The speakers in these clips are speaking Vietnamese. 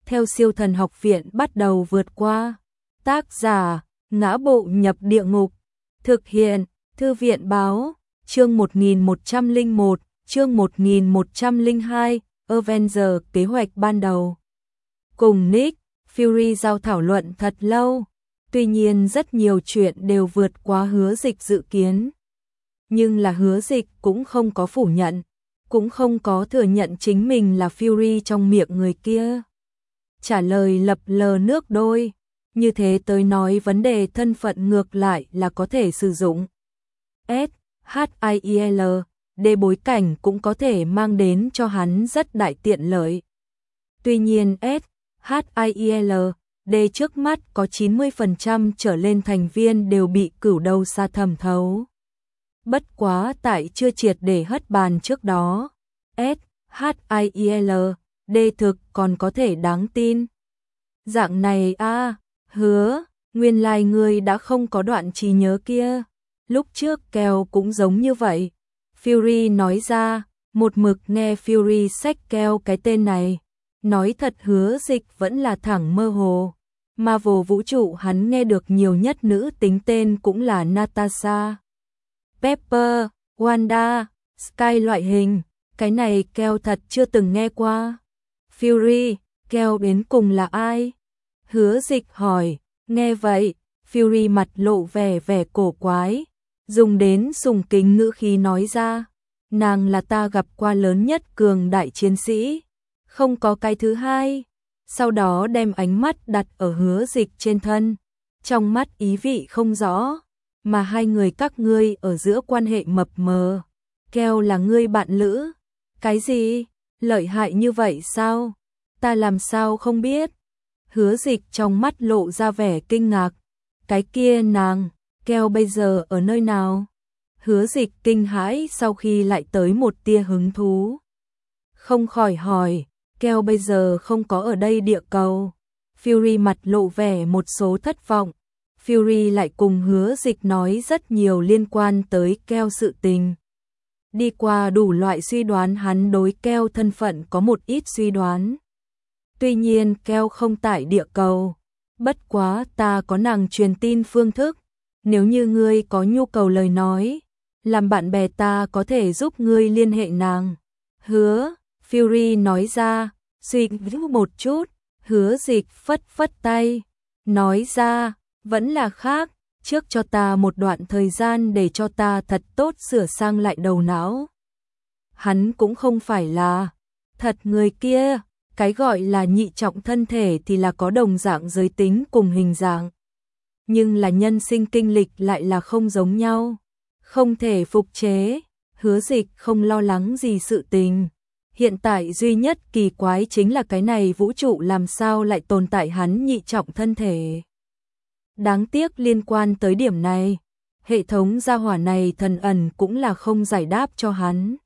theo siêu thần học viện bắt đầu vượt qua. Tác giả, Ngã Bộ Nhập Địa Ngục. Thực hiện, Thư viện Báo. Chương 1101, chương 1102, Avenger kế hoạch ban đầu. Cùng Nick Fury giao thảo luận thật lâu, tuy nhiên rất nhiều chuyện đều vượt quá Hứa Dịch dự kiến. Nhưng là Hứa Dịch cũng không có phủ nhận, cũng không có thừa nhận chính mình là Fury trong miệng người kia. Trả lời lập lờ nước đôi, như thế tới nói vấn đề thân phận ngược lại là có thể sử dụng. SHIEL, để bối cảnh cũng có thể mang đến cho hắn rất đại tiện lợi. Tuy nhiên SHIEL, để trước mắt có 90% trở lên thành viên đều bị cửu đầu xa thẩm thấu. Bất quá tại chưa triệt để hất bàn trước đó, SHIEL, đề thực còn có thể đáng tin. Dạng này a, Hứa, nguyên lai ngươi đã không có đoạn trí nhớ kia. Lúc trước Keo cũng giống như vậy. Fury nói ra, một mực nghe Fury xách Keo cái tên này. Nói thật Hứa Dịch vẫn là thẳng mơ hồ. Marvel vũ trụ hắn nghe được nhiều nhất nữ tính tên cũng là Natasha, Pepper, Wanda, Sky loại hình. Cái này Keo thật chưa từng nghe qua. Fury, Keo đến cùng là ai? Hứa Dịch hỏi. Nghe vậy, Fury mặt lộ vẻ cổ quái, dùng đến sùng kính ngữ khí nói ra, nàng là ta gặp qua lớn nhất cường đại chiến sĩ, không có cái thứ hai. Sau đó đem ánh mắt đặt ở Hứa Dịch trên thân, trong mắt ý vị không rõ, mà hai người các ngươi ở giữa quan hệ mập mờ. Keo là ngươi bạn lữ? Cái gì? Lợi hại như vậy sao? Ta làm sao không biết? Hứa Dịch trong mắt lộ ra vẻ kinh ngạc. Cái kia nàng, Keo bây giờ ở nơi nào? Hứa Dịch kinh hãi sau khi lại tới một tia hứng thú. Không khỏi hỏi, Keo bây giờ không có ở đây địa cầu. Fury mặt lộ vẻ một số thất vọng. Fury lại cùng Hứa Dịch nói rất nhiều liên quan tới Keo sự tình. Đi qua đủ loại suy đoán, hắn đối Keo thân phận có một ít suy đoán. Tuy nhiên Keo không tại địa cầu. Bất quá ta có nàng truyền tin phương thức. Nếu như ngươi có nhu cầu lời nói, làm bạn bè ta có thể giúp ngươi liên hệ nàng. Hứa, Fury nói ra, suy nghĩ một chút. Hứa Dịch phất tay, nói ra, vẫn là khác, trước cho ta một đoạn thời gian để cho ta thật tốt sửa sang lại đầu não. Hắn cũng không phải là thật người kia. Cái gọi là nhị trọng thân thể thì là có đồng dạng giới tính cùng hình dạng. Nhưng là nhân sinh kinh lịch lại là không giống nhau. Không thể phục chế. Hứa Dịch không lo lắng gì sự tình. Hiện tại duy nhất kỳ quái chính là cái này vũ trụ làm sao lại tồn tại hắn nhị trọng thân thể. Đáng tiếc liên quan tới điểm này, hệ thống gia hỏa này thần ẩn cũng là không giải đáp cho hắn.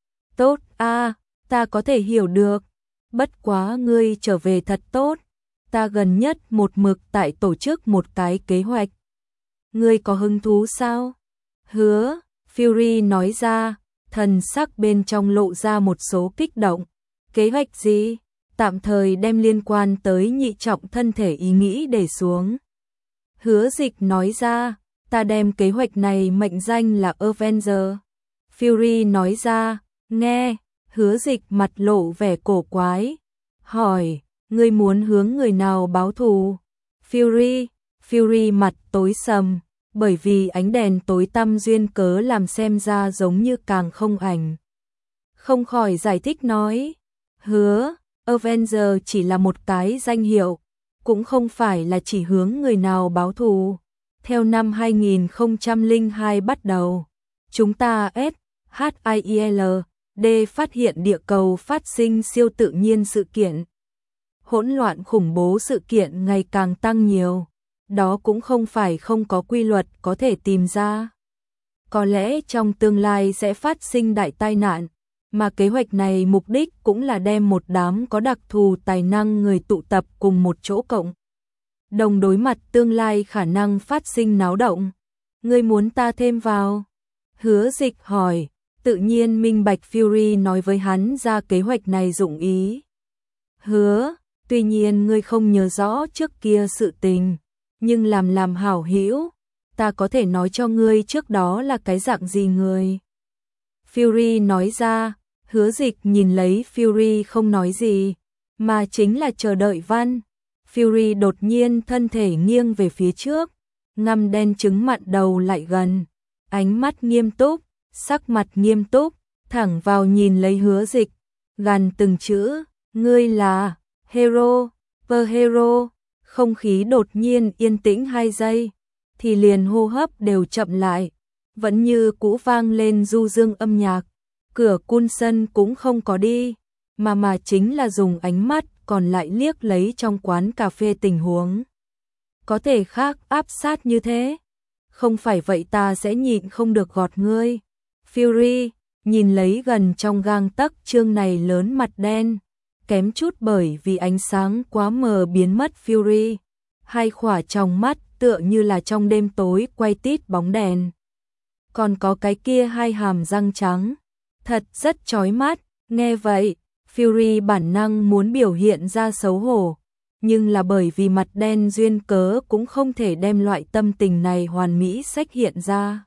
Tốt a, ta có thể hiểu được. Bất quá ngươi trở về thật tốt, ta gần nhất một mực tại tổ chức một cái kế hoạch. Ngươi có hứng thú sao? Hứa, Fury nói ra, thần sắc bên trong lộ ra một số kích động. Kế hoạch gì? Tạm thời đem liên quan tới nhị trọng thân thể ý nghĩ để xuống. Hứa Dịch nói ra, ta đem kế hoạch này mệnh danh là Avenger. Fury nói ra, nghe. Hứa Dịch mặt lộ vẻ cổ quái, hỏi, ngươi muốn hướng người nào báo thù? Fury mặt tối sầm, bởi vì ánh đèn tối tăm duyên cớ làm xem ra giống như càng không ảnh. Không khỏi giải thích nói, Hứa, Avenger chỉ là một cái danh hiệu, cũng không phải là chỉ hướng người nào báo thù. Theo năm 2002 bắt đầu, chúng ta SHIEL phát hiện địa cầu phát sinh siêu tự nhiên sự kiện. Hỗn loạn khủng bố sự kiện ngày càng tăng nhiều. Đó cũng không phải không có quy luật có thể tìm ra. Có lẽ trong tương lai sẽ phát sinh đại tai nạn, mà kế hoạch này mục đích cũng là đem một đám có đặc thù tài năng người tụ tập cùng một chỗ cộng đồng đối mặt tương lai khả năng phát sinh náo động. Ngươi muốn ta thêm vào? Hứa Dịch hỏi. Tự nhiên minh bạch Fury nói với hắn ra kế hoạch này dụng ý. Hứa, Tuy nhiên ngươi không nhớ rõ trước kia sự tình, nhưng làm hảo hữu, ta có thể nói cho ngươi trước đó là cái dạng gì người. Fury nói ra. Hứa Dịch nhìn lấy Fury không nói gì, mà chính là chờ đợi văn. Fury đột nhiên thân thể nghiêng về phía trước, ngăm đen trứng mặn đầu lại gần, ánh mắt nghiêm túc, sắc mặt nghiêm túc, thẳng vào nhìn lấy Hứa Dịch, gằn từng chữ, ngươi là hero, the hero. Không khí đột nhiên yên tĩnh 2 giây, thì liền hô hấp đều chậm lại, vẫn như cũ vang lên du dương âm nhạc. Cửa Coulson cũng không có đi, mà chính là dùng ánh mắt còn lại liếc lấy trong quán cà phê tình huống. Có thể khác áp sát như thế, không phải vậy ta sẽ nhịn không được gọt ngươi. Fury nhìn lấy gần trong gang tấc trương này lớn mặt đen, kém chút bởi vì ánh sáng quá mờ biến mất Fury. Hai khỏa trong mắt tựa như là trong đêm tối quay tít bóng đèn. Còn có cái kia hai hàm răng trắng, thật rất chói mắt. Nghe vậy, Fury bản năng muốn biểu hiện ra xấu hổ, nhưng là bởi vì mặt đen duyên cớ cũng không thể đem loại tâm tình này hoàn mỹ sách hiện ra.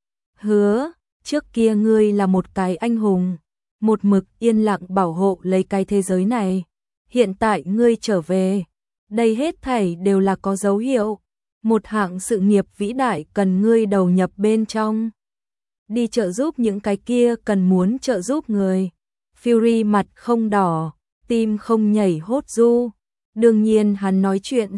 Hứa, trước kia ngươi là một cái anh hùng, một mực yên lặng bảo hộ lấy cái thế giới này. Hiện tại ngươi trở về, đây hết thảy đều là có dấu hiệu. Một hạng sự nghiệp vĩ đại cần ngươi đầu nhập bên trong. Đi trợ giúp những cái kia cần muốn trợ giúp người. Fury mặt không đỏ, tim không nhảy hốt du. Đương nhiên hắn nói chuyện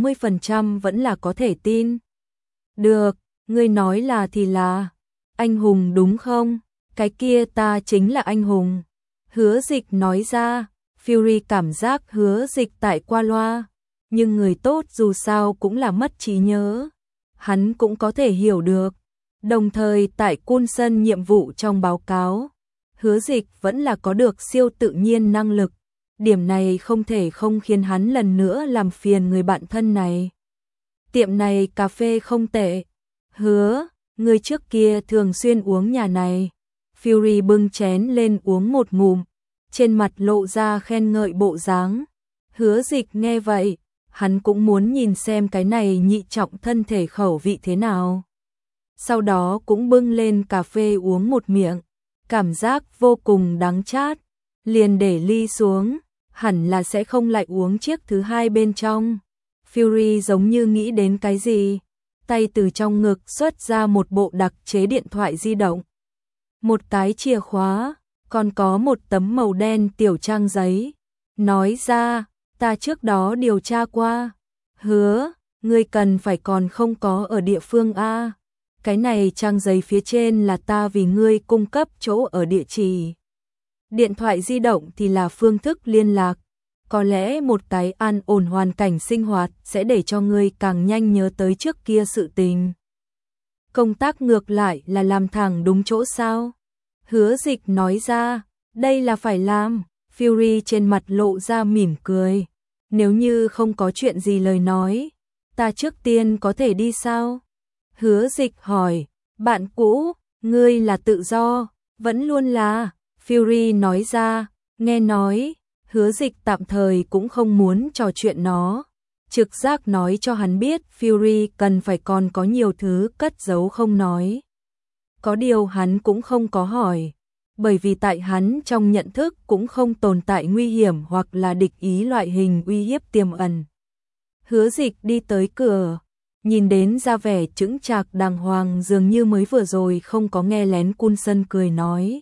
60% vẫn là có thể tin. Được, ngươi nói là thì là. Anh hùng đúng không? Cái kia ta chính là anh hùng. Hứa Dịch nói ra. Fury cảm giác Hứa Dịch tại qua loa, nhưng người tốt dù sao cũng là mất trí nhớ. Hắn cũng có thể hiểu được. Đồng thời tại Coulson nhiệm vụ trong báo cáo, Hứa Dịch vẫn là có được siêu tự nhiên năng lực. Điểm này không thể không khiến hắn lần nữa làm phiền người bạn thân này. Tiệm này cà phê không tệ. Hứa, người trước kia thường xuyên uống nhà này. Fury bưng chén lên uống một ngụm, trên mặt lộ ra khen ngợi bộ dáng. Hứa Dịch nghe vậy, hắn cũng muốn nhìn xem cái này nhị trọng thân thể khẩu vị thế nào. Sau đó cũng bưng lên cà phê uống một miệng, cảm giác vô cùng đắng chát, liền để ly xuống, hẳn là sẽ không lại uống chiếc thứ hai bên trong. Fury giống như nghĩ đến cái gì, tay từ trong ngực xuất ra một bộ đặc chế điện thoại di động, một cái chìa khóa, còn có một tấm màu đen tiểu trang giấy, nói ra, ta trước đó điều tra qua. Hứa, ngươi cần phải còn không có ở địa phương A. Cái này trang giấy phía trên là ta vì ngươi cung cấp chỗ ở địa chỉ. Điện thoại di động thì là phương thức liên lạc. Có lẽ một cái an ổn hoàn cảnh sinh hoạt sẽ để cho ngươi càng nhanh nhớ tới trước kia sự tình. Công tác ngược lại là làm thẳng đúng chỗ sao? Hứa Dịch nói ra, đây là phải làm. Fury trên mặt lộ ra mỉm cười. Nếu như không có chuyện gì lời nói, ta trước tiên có thể đi sao? Hứa Dịch hỏi, bạn cũ, ngươi là tự do, vẫn luôn là. Fury nói ra, nghe nói, Hứa Dịch tạm thời cũng không muốn trò chuyện nó. Trực giác nói cho hắn biết Fury cần phải còn có nhiều thứ cất giấu không nói. Có điều hắn cũng không có hỏi, bởi vì tại hắn trong nhận thức cũng không tồn tại nguy hiểm hoặc là địch ý loại hình uy hiếp tiềm ẩn. Hứa Dịch đi tới cửa, nhìn đến ra vẻ chững chạc đàng hoàng dường như mới vừa rồi không có nghe lén Coulson cười nói.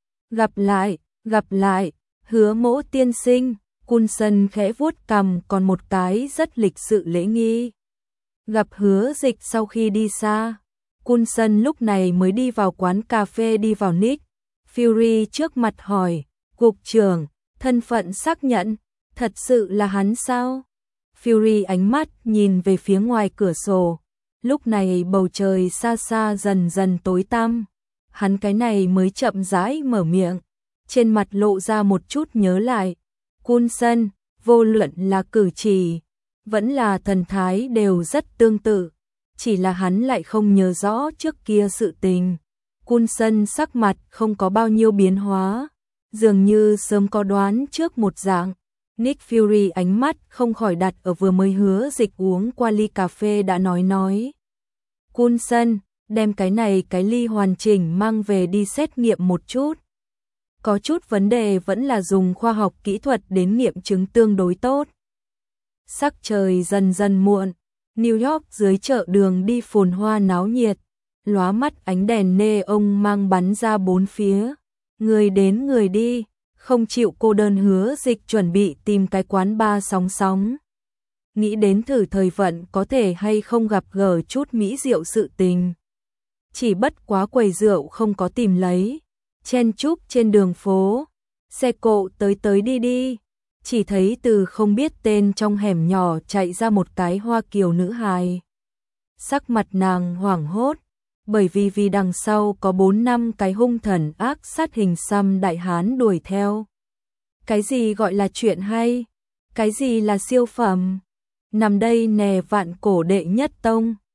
Gặp lại, Hứa Mỗ tiên sinh. Coulson khẽ vuốt cằm còn một cái rất lịch sự lễ nghi. Gặp Hứa Dịch sau khi đi xa, Coulson lúc này mới đi vào quán cà phê đi vào nick. Fury trước mặt hỏi, cục trưởng, thân phận xác nhận, thật sự là hắn sao? Fury ánh mắt nhìn về phía ngoài cửa sổ, lúc này bầu trời xa xa dần dần tối tăm. Hắn cái này mới chậm rãi mở miệng, trên mặt lộ ra một chút nhớ lại. Coulson, vô luận là cử chỉ, vẫn là thần thái đều rất tương tự, chỉ là hắn lại không nhớ rõ trước kia sự tình. Coulson sắc mặt không có bao nhiêu biến hóa, dường như sớm có đoán trước một dạng, Nick Fury ánh mắt không khỏi đặt ở vừa mới hứa dịch uống qua ly cà phê đã nói. Coulson, đem cái ly hoàn chỉnh mang về đi xét nghiệm một chút. Có chút vấn đề vẫn là dùng khoa học kỹ thuật đến nghiệm chứng tương đối tốt. Sắc trời dần dần muộn, New York dưới chợ đường đi phồn hoa náo nhiệt, lóa mắt ánh đèn neon mang bắn ra bốn phía. Người đến người đi, không chịu cô đơn hứa dịch chuẩn bị tìm cái quán bar sóng sóng. Nghĩ đến thử thời vận có thể hay không gặp gỡ chút mỹ diệu sự tình. Chỉ bất quá quầy rượu không có tìm lấy. Chen chúc trên đường phố, xe cộ tới đi đi. Chỉ thấy từ không biết tên trong hẻm nhỏ chạy ra một cái Hoa Kiều nữ hài. Sắc mặt nàng hoảng hốt, bởi vì đằng sau có 4-5 cái hung thần ác sát hình xăm đại hán đuổi theo. Cái gì gọi là chuyện hay? Cái gì là siêu phẩm? Nằm đây nè vạn cổ đệ nhất tông.